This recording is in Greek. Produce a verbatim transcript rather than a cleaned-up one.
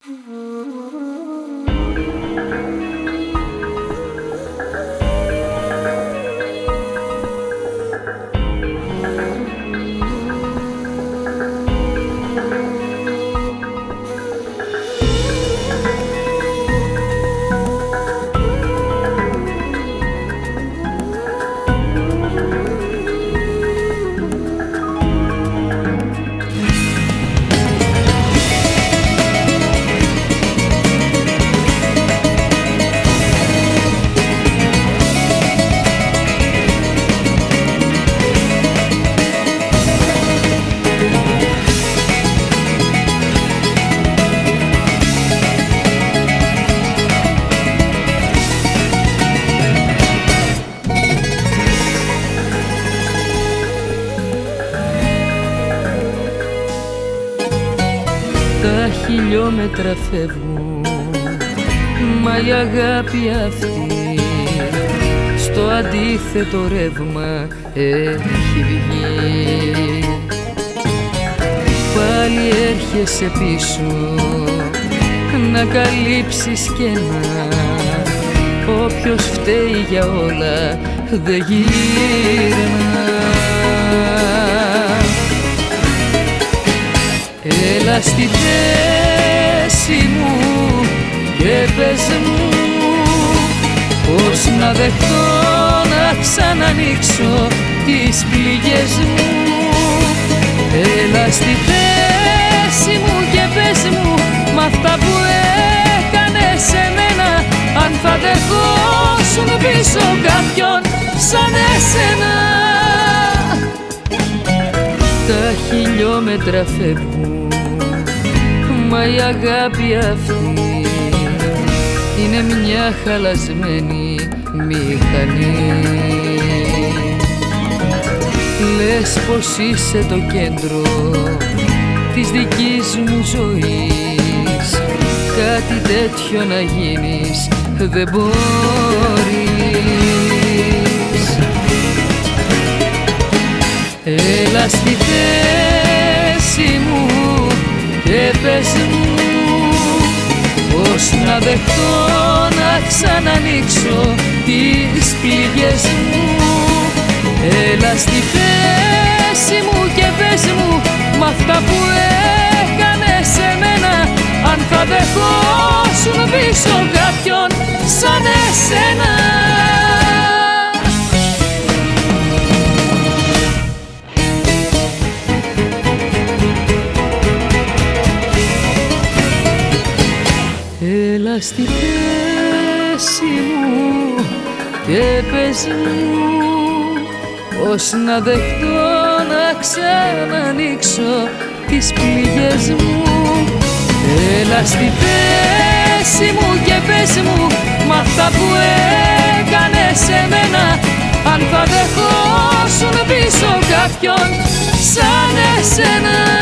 Τα χιλιόμετρα φεύγουν, μα η αγάπη αυτή στο αντίθετο ρεύμα έχει βγει. Πάλι έρχεσαι πίσω να καλύψεις κενά, όποιος φταίει για όλα δεν γύρνα. Έλα στη θέση μου και πες μου πώς να δεχτώ να ξανανοίξω τις πληγές μου. Έλα στη θέση μου και πες μου μ' αυτά που έκανες σε μένα, αν θα δεχόσουν πίσω κάποιον σαν εσένα. Τα χιλιόμετρα φεύγουν, μα η αγάπη αυτή είναι μια χαλασμένη μηχανή. Λες πως είσαι το κέντρο της δικής μου ζωής, κάτι τέτοιο να γίνεις δεν μπορείς. Έλα στη θέση μου και πες μου πώς να δεχτώ να ξανανοίξω τις πληγές μου. Έλα στη θέση μου και πες μου μ' αυτά που έκανες σε μένα, αν θα δεχόσουν πίσω κάποιον σαν εσένα. Έλα στη θέση μου και πες μου πώς να δεχτώ να ξανανοίξω τις πληγές μου. Έλα στη θέση μου και πες μου μ' αυτά που έκανες σε μένα, αν θα δεχόσουν πίσω κάποιον σαν εσένα.